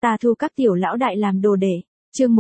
Ta thu các tiểu lão đại làm đồ đệ. Chương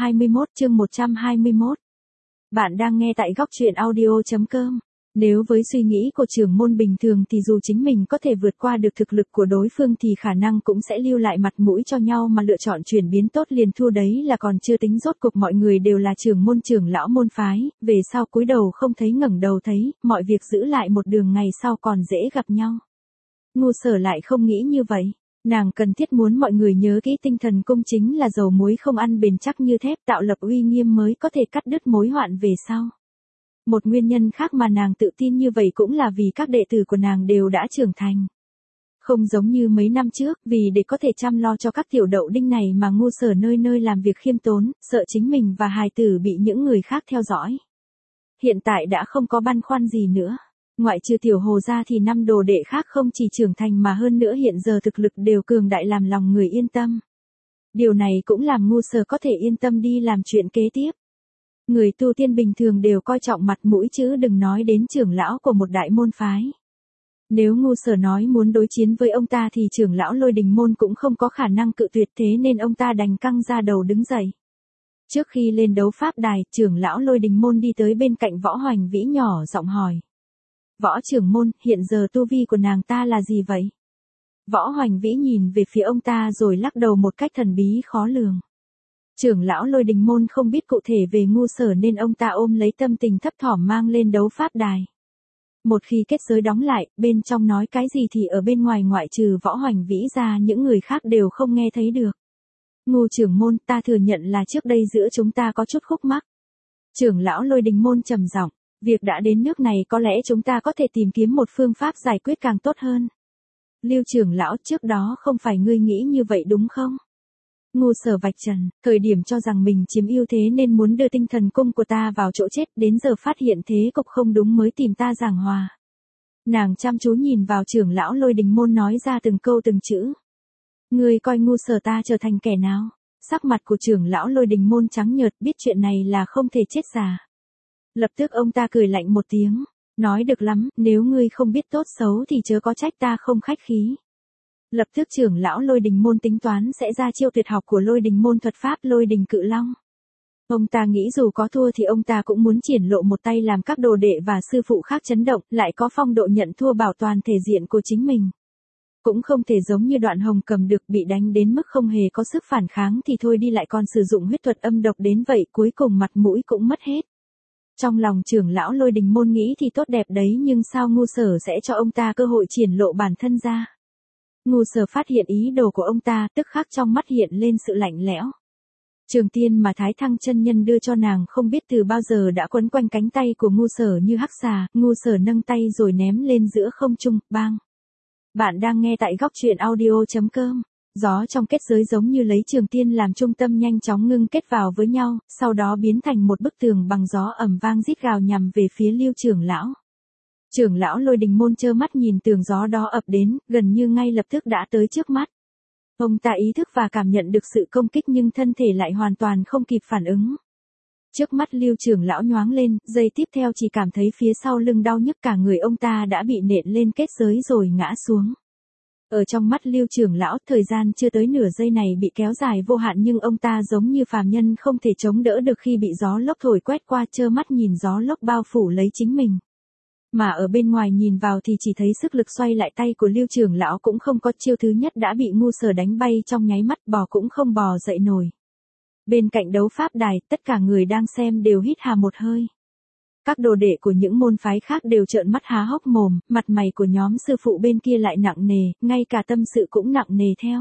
121. Bạn đang nghe tại góc truyện audio.com. Nếu với suy nghĩ của trưởng môn bình thường thì dù chính mình có thể vượt qua được thực lực của đối phương thì khả năng cũng sẽ lưu lại mặt mũi cho nhau mà lựa chọn chuyển biến tốt liền thua đấy là còn chưa tính rốt cuộc mọi người đều là trưởng môn trưởng lão môn phái, về sau cúi đầu không thấy ngẩng đầu thấy, mọi việc giữ lại một đường ngày sau còn dễ gặp nhau. Ngu Sở lại không nghĩ như vậy. Nàng cần thiết muốn mọi người nhớ kỹ tinh thần cung chính là dầu muối không ăn bền chắc như thép, tạo lập uy nghiêm mới có thể cắt đứt mối hoạn về sau. Một nguyên nhân khác mà nàng tự tin như vậy cũng là vì các đệ tử của nàng đều đã trưởng thành. Không giống như mấy năm trước, vì để có thể chăm lo cho các tiểu đậu đinh này mà Ngu Sở nơi nơi làm việc khiêm tốn, sợ chính mình và hài tử bị những người khác theo dõi. Hiện tại đã không có băn khoăn gì nữa. Ngoại trừ tiểu Hồ ra thì 5 đồ đệ khác không chỉ trưởng thành mà hơn nữa hiện giờ thực lực đều cường đại làm lòng người yên tâm. Điều này cũng làm Ngu Sở có thể yên tâm đi làm chuyện kế tiếp. Người tu tiên bình thường đều coi trọng mặt mũi chứ đừng nói đến trưởng lão của một đại môn phái. Nếu Ngu Sở nói muốn đối chiến với ông ta thì trưởng lão Lôi Đình môn cũng không có khả năng cự tuyệt, thế nên ông ta đành căng ra đầu đứng dậy. Trước khi lên đấu pháp đài, trưởng lão Lôi Đình môn đi tới bên cạnh Võ Hoành Vĩ nhỏ giọng hỏi. Võ trưởng môn, hiện giờ tu vi của nàng ta là gì vậy? Võ Hoành Vĩ nhìn về phía ông ta rồi lắc đầu một cách thần bí khó lường. Trưởng lão Lôi Đình môn không biết cụ thể về Ngu Sở nên ông ta ôm lấy tâm tình thấp thỏm mang lên đấu pháp đài. Một khi kết giới đóng lại, bên trong nói cái gì thì ở bên ngoài ngoại trừ Võ Hoành Vĩ ra những người khác đều không nghe thấy được. Ngu trưởng môn, ta thừa nhận là trước đây giữa chúng ta có chút khúc mắc. Trưởng lão Lôi Đình môn trầm giọng. Việc đã đến nước này có lẽ chúng ta có thể tìm kiếm một phương pháp giải quyết càng tốt hơn. Lưu trưởng lão, trước đó không phải ngươi nghĩ như vậy đúng không? Ngu Sở vạch trần, thời điểm cho rằng mình chiếm ưu thế nên muốn đưa tinh thần cung của ta vào chỗ chết, đến giờ phát hiện thế cục không đúng mới tìm ta giảng hòa. Nàng chăm chú nhìn vào trưởng lão Lôi Đình môn nói ra từng câu từng chữ. Ngươi coi Ngu Sở ta trở thành kẻ nào? Sắc mặt của trưởng lão Lôi Đình môn trắng nhợt, biết chuyện này là không thể chết già. Lập tức ông ta cười lạnh một tiếng, nói được lắm, nếu ngươi không biết tốt xấu thì chớ có trách ta không khách khí. Lập tức trưởng lão Lôi Đình môn tính toán sẽ ra chiêu tuyệt học của Lôi Đình môn thuật pháp Lôi Đình Cự Long. Ông ta nghĩ dù có thua thì ông ta cũng muốn triển lộ một tay làm các đồ đệ và sư phụ khác chấn động, lại có phong độ nhận thua bảo toàn thể diện của chính mình. Cũng không thể giống như Đoạn Hồng Cầm được bị đánh đến mức không hề có sức phản kháng thì thôi đi lại còn sử dụng huyết thuật âm độc đến vậy, cuối cùng mặt mũi cũng mất hết. Trong lòng trưởng lão Lôi Đình môn nghĩ thì tốt đẹp đấy, nhưng sao Ngu Sở sẽ cho ông ta cơ hội triển lộ bản thân ra? Ngu Sở phát hiện ý đồ của ông ta, tức khắc trong mắt hiện lên sự lạnh lẽo. Trường tiên mà Thái Thăng chân nhân đưa cho nàng không biết từ bao giờ đã quấn quanh cánh tay của Ngu Sở như hắc xà, Ngu Sở nâng tay rồi ném lên giữa không trung, bang. Bạn đang nghe tại góc truyện audio.com. Gió trong kết giới giống như lấy trường tiên làm trung tâm nhanh chóng ngưng kết vào với nhau, sau đó biến thành một bức tường bằng gió ầm vang rít gào nhằm về phía Lưu trưởng lão. Trưởng lão Lôi Đình môn trơ mắt nhìn tường gió đó ập đến, gần như ngay lập tức đã tới trước mắt. Ông ta ý thức và cảm nhận được sự công kích nhưng thân thể lại hoàn toàn không kịp phản ứng. Trước mắt Lưu trưởng lão nhoáng lên, giây tiếp theo chỉ cảm thấy phía sau lưng đau nhức, cả người ông ta đã bị nện lên kết giới rồi ngã xuống. Ở trong mắt Lưu trưởng lão, thời gian chưa tới nửa giây này bị kéo dài vô hạn nhưng ông ta giống như phàm nhân không thể chống đỡ được khi bị gió lốc thổi quét qua, trơ mắt nhìn gió lốc bao phủ lấy chính mình. Mà ở bên ngoài nhìn vào thì chỉ thấy sức lực xoay lại tay của Lưu trưởng lão cũng không có, chiêu thứ nhất đã bị Ngu Sở đánh bay trong nháy mắt, bò cũng không bò dậy nổi. Bên cạnh đấu pháp đài, tất cả người đang xem đều hít hà một hơi. Các đồ đệ của những môn phái khác đều trợn mắt há hốc mồm, mặt mày của nhóm sư phụ bên kia lại nặng nề, ngay cả tâm sự cũng nặng nề theo.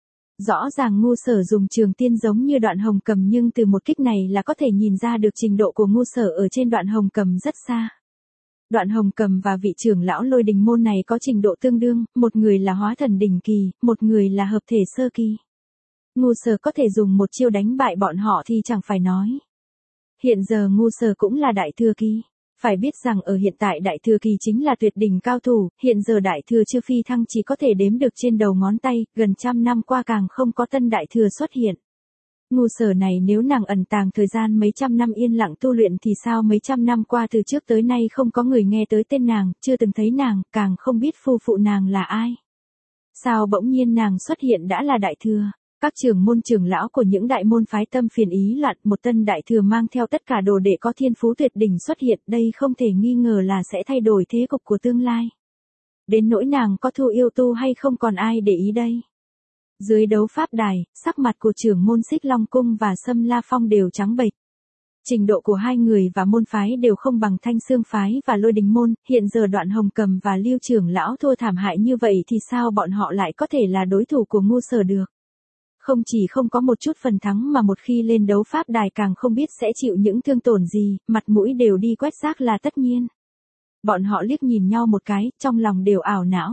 Rõ ràng Ngu Sở dùng trường tiên giống như Đoạn Hồng Cầm nhưng từ một kích này là có thể nhìn ra được trình độ của Ngu Sở ở trên Đoạn Hồng Cầm rất xa. Đoạn Hồng Cầm và vị trưởng lão Lôi Đình môn này có trình độ tương đương, một người là hóa thần đỉnh kỳ, một người là hợp thể sơ kỳ. Ngu Sở có thể dùng một chiêu đánh bại bọn họ thì chẳng phải nói. Hiện giờ Ngu Sở cũng là đại thừa kỳ. Phải biết rằng ở hiện tại đại thừa kỳ chính là tuyệt đỉnh cao thủ, hiện giờ đại thừa chưa phi thăng chỉ có thể đếm được trên đầu ngón tay, gần trăm năm qua càng không có tân đại thừa xuất hiện. Ngu Sở này nếu nàng ẩn tàng thời gian mấy trăm năm yên lặng tu luyện thì sao mấy trăm năm qua từ trước tới nay không có người nghe tới tên nàng, chưa từng thấy nàng, càng không biết phu phụ nàng là ai. Sao bỗng nhiên nàng xuất hiện đã là đại thừa? Các trưởng môn trưởng lão của những đại môn phái tâm phiền ý loạn, một tân đại thừa mang theo tất cả đồ đệ có thiên phú tuyệt đỉnh xuất hiện, đây không thể nghi ngờ là sẽ thay đổi thế cục của tương lai. Đến nỗi nàng có thu yêu tu hay không còn ai để ý đây. Dưới đấu pháp đài, sắc mặt của trưởng môn Xích Long Cung và Sâm La Phong đều trắng bệch. Trình độ của hai người và môn phái đều không bằng Thanh Xương phái và Lôi Đình môn, hiện giờ Đoạn Hồng Cầm và Lưu trưởng lão thua thảm hại như vậy thì sao bọn họ lại có thể là đối thủ của Ngu Sở được. Không chỉ không có một chút phần thắng mà một khi lên đấu pháp đài càng không biết sẽ chịu những thương tổn gì, mặt mũi đều đi quét rác là tất nhiên. Bọn họ liếc nhìn nhau một cái, trong lòng đều ảo não.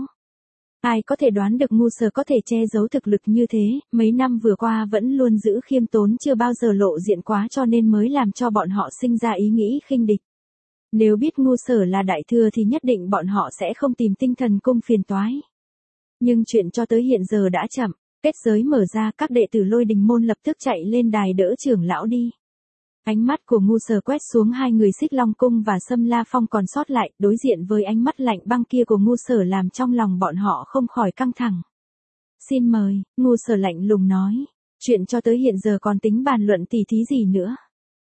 Ai có thể đoán được Ngu Sở có thể che giấu thực lực như thế, mấy năm vừa qua vẫn luôn giữ khiêm tốn chưa bao giờ lộ diện quá cho nên mới làm cho bọn họ sinh ra ý nghĩ khinh địch. Nếu biết Ngu Sở là đại thừa thì nhất định bọn họ sẽ không tìm Tinh Thần Cung phiền toái. Nhưng chuyện cho tới hiện giờ đã chậm, kết giới mở ra, các đệ tử Lôi Đình môn lập tức chạy lên đài đỡ trưởng lão đi. Ánh mắt của Ngu Sở quét xuống hai người Xích Long Cung và Sâm La Phong còn sót lại, đối diện với ánh mắt lạnh băng kia của Ngu Sở làm trong lòng bọn họ không khỏi căng thẳng. Xin mời, Ngu Sở lạnh lùng nói, chuyện cho tới hiện giờ còn tính bàn luận tỉ thí gì nữa.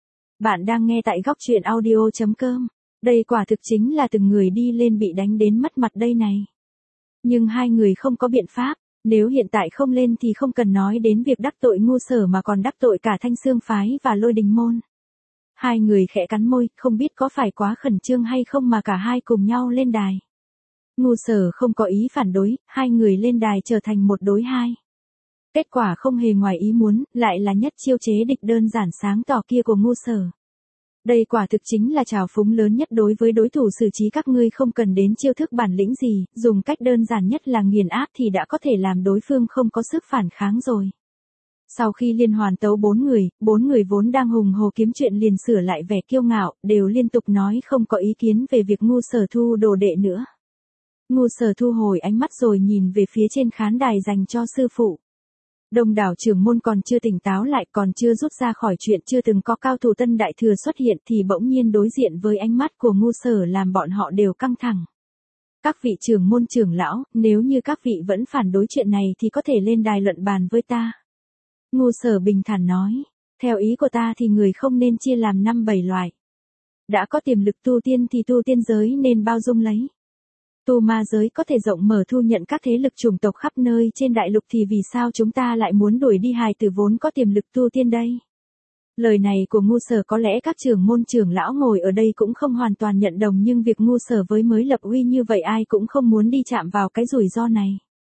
Bạn đang nghe tại góc truyện audio.com, đây quả thực chính là từng người đi lên bị đánh đến mất mặt đây này. Nhưng hai người không có biện pháp, nếu hiện tại không lên thì không cần nói đến việc đắc tội Ngu Sở mà còn đắc tội cả Thanh Xương phái và Lôi Đình môn. Hai người khẽ cắn môi, không biết có phải quá khẩn trương hay không mà cả hai cùng nhau lên đài. Ngu Sở không có ý phản đối, hai người lên đài trở thành một đối hai. Kết quả không hề ngoài ý muốn, lại là nhất chiêu chế địch đơn giản sáng tỏ kia của Ngu Sở. Đây quả thực chính là trào phúng lớn nhất đối với đối thủ xử trí, các ngươi không cần đến chiêu thức bản lĩnh gì, dùng cách đơn giản nhất là nghiền áp thì đã có thể làm đối phương không có sức phản kháng rồi. Sau khi liên hoàn tấu bốn người vốn đang hùng hồ kiếm chuyện liền sửa lại vẻ kiêu ngạo, đều liên tục nói không có ý kiến về việc Ngu Sở thu đồ đệ nữa. Ngu Sở thu hồi ánh mắt rồi nhìn về phía trên khán đài dành cho sư phụ. Đông đảo trưởng môn còn chưa tỉnh táo lại, còn chưa rút ra khỏi chuyện chưa từng có cao thủ tân đại thừa xuất hiện thì bỗng nhiên đối diện với ánh mắt của Ngu Sở làm bọn họ đều căng thẳng. Các vị trưởng môn trưởng lão, nếu như các vị vẫn phản đối chuyện này thì có thể lên đài luận bàn với ta. Ngu Sở bình thản nói, theo ý của ta thì người không nên chia làm 5-7 loại. Đã có tiềm lực tu tiên thì tu tiên giới nên bao dung lấy. Tu ma giới có thể rộng mở thu nhận các thế lực chủng tộc khắp nơi trên đại lục thì vì sao chúng ta lại muốn đuổi đi hài tử vốn có tiềm lực tu tiên đây? Lời này của Ngu Sở có lẽ các trưởng môn trưởng lão ngồi ở đây cũng không hoàn toàn nhận đồng, nhưng việc Ngu Sở với mới lập uy như vậy ai cũng không muốn đi chạm vào cái rủi ro này.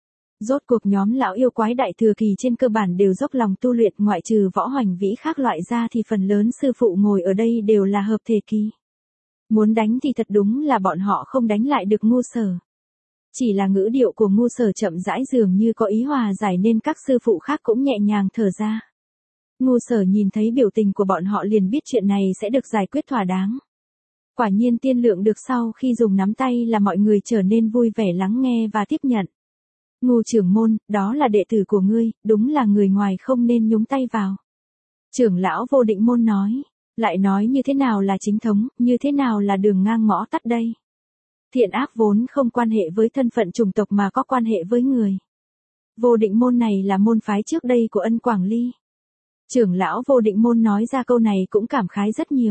Rốt cuộc nhóm lão yêu quái đại thừa kỳ trên cơ bản đều dốc lòng tu luyện, ngoại trừ Võ Hoành Vĩ khác loại ra thì phần lớn sư phụ ngồi ở đây đều là hợp thể kỳ. Muốn đánh thì thật đúng là bọn họ không đánh lại được Ngu Sở. Chỉ là ngữ điệu của Ngu Sở chậm rãi dường như có ý hòa giải nên các sư phụ khác cũng nhẹ nhàng thở ra. Ngu Sở nhìn thấy biểu tình của bọn họ liền biết chuyện này sẽ được giải quyết thỏa đáng. Quả nhiên tiên lượng được, sau khi dùng nắm tay là mọi người trở nên vui vẻ lắng nghe và tiếp nhận. Ngu trưởng môn, đó là đệ tử của ngươi, đúng là người ngoài không nên nhúng tay vào. Trưởng lão Vô Định môn nói, lại nói như thế nào là chính thống, như thế nào là đường ngang ngõ tắt đây. Thiện ác vốn không quan hệ với thân phận chủng tộc mà có quan hệ với người. Vô Định môn này là môn phái trước đây của Ân Quảng Ly. Trưởng lão Vô Định môn nói ra câu này cũng cảm khái rất nhiều.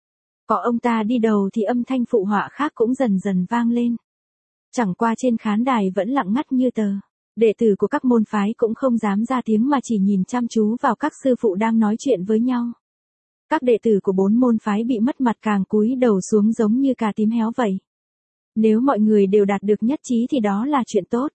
Có ông ta đi đầu thì âm thanh phụ họa khác cũng dần dần vang lên. Chẳng qua trên khán đài vẫn lặng ngắt như tờ. Đệ tử của các môn phái cũng không dám ra tiếng mà chỉ nhìn chăm chú vào các sư phụ đang nói chuyện với nhau. Các đệ tử của 4 môn phái bị mất mặt càng cúi đầu xuống giống như cà tím héo vậy. Nếu mọi người đều đạt được nhất trí thì đó là chuyện tốt.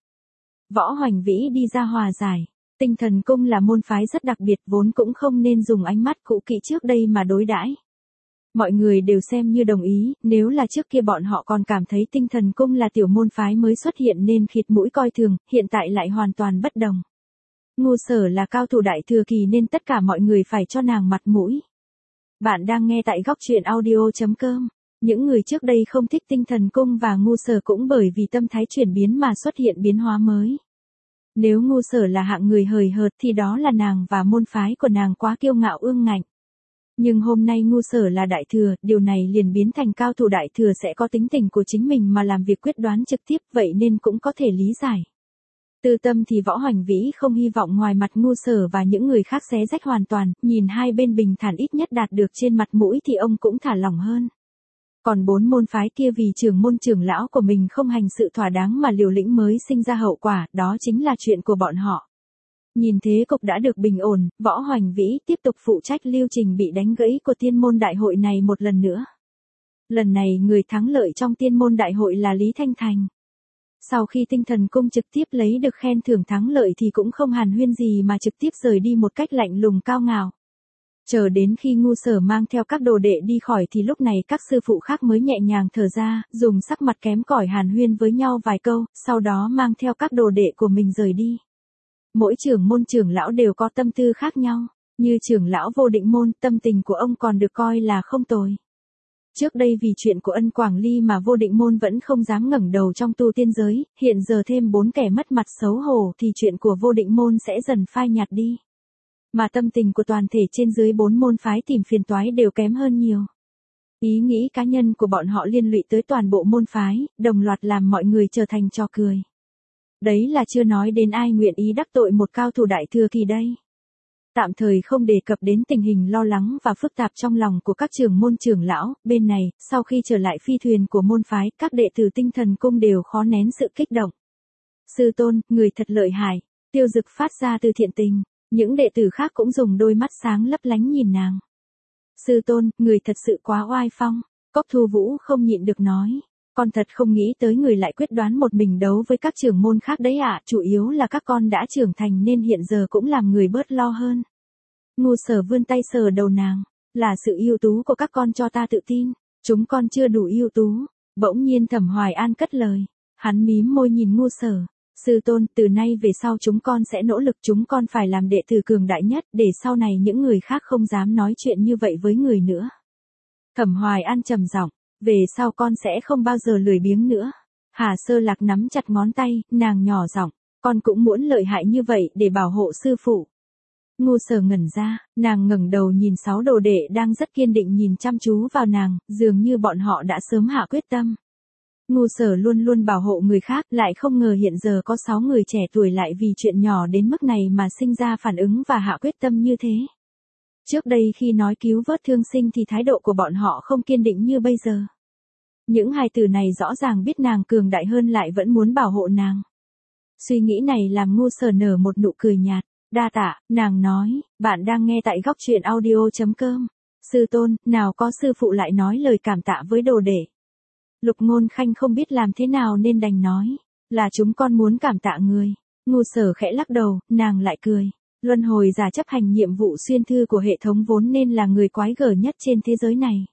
Võ Hoành Vĩ đi ra hòa giải. Tinh Thần Cung là môn phái rất đặc biệt, vốn cũng không nên dùng ánh mắt cũ kỹ trước đây mà đối đãi. Mọi người đều xem như đồng ý, nếu là trước kia bọn họ còn cảm thấy Tinh Thần Cung là tiểu môn phái mới xuất hiện nên khịt mũi coi thường, hiện tại lại hoàn toàn bất đồng. Ngu Sở là cao thủ đại thừa kỳ nên tất cả mọi người phải cho nàng mặt mũi. Bạn đang nghe tại góc truyện audio.com. Những người trước đây không thích Tinh Thần Cung và Ngu Sở cũng bởi vì tâm thái chuyển biến mà xuất hiện biến hóa mới. Nếu Ngu Sở là hạng người hời hợt thì đó là nàng và môn phái của nàng quá kiêu ngạo ương ngạnh. Nhưng hôm nay Ngu Sở là đại thừa, điều này liền biến thành cao thủ đại thừa sẽ có tính tình của chính mình mà làm việc quyết đoán trực tiếp, vậy nên cũng có thể lý giải. Tư tâm thì Võ Hoành Vĩ không hy vọng ngoài mặt Ngu Sở và những người khác xé rách hoàn toàn, nhìn hai bên bình thản ít nhất đạt được trên mặt mũi thì ông cũng thả lỏng hơn. Còn 4 môn phái kia vì trưởng môn trưởng lão của mình không hành sự thỏa đáng mà liều lĩnh mới sinh ra hậu quả, đó chính là chuyện của bọn họ. Nhìn thế cục đã được bình ổn, Võ Hoành Vĩ tiếp tục phụ trách lưu trình bị đánh gãy của tiên môn đại hội này một lần nữa. Lần này người thắng lợi trong tiên môn đại hội là Lý Thanh Thành. Sau khi Tinh Thần Cung trực tiếp lấy được khen thưởng thắng lợi thì cũng không hàn huyên gì mà trực tiếp rời đi một cách lạnh lùng cao ngạo. Chờ đến khi Ngu Sở mang theo các đồ đệ đi khỏi thì lúc này các sư phụ khác mới nhẹ nhàng thở ra, dùng sắc mặt kém cỏi hàn huyên với nhau vài câu, sau đó mang theo các đồ đệ của mình rời đi. Mỗi trưởng môn trưởng lão đều có tâm tư khác nhau, như trưởng lão Vô Định Môn, tâm tình của ông còn được coi là không tồi. Trước đây vì chuyện của Ân Quảng Ly mà Vô Định Môn vẫn không dám ngẩng đầu trong tu tiên giới, hiện giờ thêm 4 kẻ mất mặt xấu hổ thì chuyện của Vô Định Môn sẽ dần phai nhạt đi. Mà tâm tình của toàn thể trên dưới 4 môn phái tìm phiền toái đều kém hơn nhiều. Ý nghĩ cá nhân của bọn họ liên lụy tới toàn bộ môn phái, đồng loạt làm mọi người trở thành trò cười. Đấy là chưa nói đến ai nguyện ý đắc tội một cao thủ đại thừa kỳ đây. Tạm thời không đề cập đến tình hình lo lắng và phức tạp trong lòng của các trưởng môn trưởng lão, bên này, sau khi trở lại phi thuyền của môn phái, các đệ tử Tinh Thần Cung đều khó nén sự kích động. Sư tôn, người thật lợi hại, Tiêu Dực phát ra từ thiện tình, những đệ tử khác cũng dùng đôi mắt sáng lấp lánh nhìn nàng. Sư tôn, người thật sự quá oai phong, Cốc Thu Vũ không nhịn được nói. Con thật không nghĩ tới người lại quyết đoán một mình đấu với các trưởng môn khác đấy ạ, chủ yếu là các con đã trưởng thành nên hiện giờ cũng làm người bớt lo hơn. Ngu Sở vươn tay sờ đầu nàng, là sự ưu tú của các con cho ta tự tin, chúng con chưa đủ ưu tú. Bỗng nhiên Thẩm Hoài An cất lời, hắn mím môi nhìn Ngu Sở, sư tôn, từ nay về sau chúng con sẽ nỗ lực, chúng con phải làm đệ tử cường đại nhất, để sau này những người khác không dám nói chuyện như vậy với người nữa. Thẩm Hoài An trầm giọng, về sau con sẽ không bao giờ lười biếng nữa. Hà Sơ Lạc nắm chặt ngón tay, nàng nhỏ giọng, con cũng muốn lợi hại như vậy để bảo hộ sư phụ. Ngu Sở ngẩn ra, nàng ngẩng đầu nhìn 6 đồ đệ đang rất kiên định nhìn chăm chú vào nàng, dường như bọn họ đã sớm hạ quyết tâm. Ngu Sở luôn luôn bảo hộ người khác, lại không ngờ hiện giờ có 6 người trẻ tuổi lại vì chuyện nhỏ đến mức này mà sinh ra phản ứng và hạ quyết tâm như thế. Trước đây khi nói cứu vớt thương sinh thì thái độ của bọn họ không kiên định như bây giờ. Những hài tử này rõ ràng biết nàng cường đại hơn lại vẫn muốn bảo hộ nàng. Suy nghĩ này làm Ngu Sở nở một nụ cười nhạt. Đa tạ, nàng nói, bạn đang nghe tại góc truyện audio.com. Sư tôn, nào có sư phụ lại nói lời cảm tạ với đồ đệ. Lục Ngôn Khanh không biết làm thế nào nên đành nói, là chúng con muốn cảm tạ người. Ngu Sở khẽ lắc đầu, nàng lại cười. Luân hồi giả chấp hành nhiệm vụ xuyên thư của hệ thống vốn nên là người quái gở nhất trên thế giới này.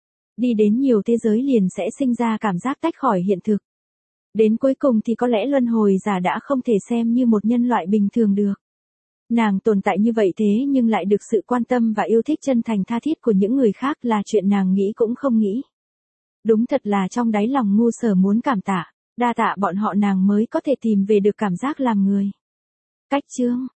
Đi đến nhiều thế giới liền sẽ sinh ra cảm giác tách khỏi hiện thực. Đến cuối cùng thì có lẽ luân hồi giả đã không thể xem như một nhân loại bình thường được. Nàng tồn tại như vậy thế nhưng lại được sự quan tâm và yêu thích chân thành tha thiết của những người khác là chuyện nàng nghĩ cũng không nghĩ. Đúng thật là trong đáy lòng Ngu Sở muốn cảm tạ, đa tạ bọn họ nàng mới có thể tìm về được cảm giác làm người. Cách chương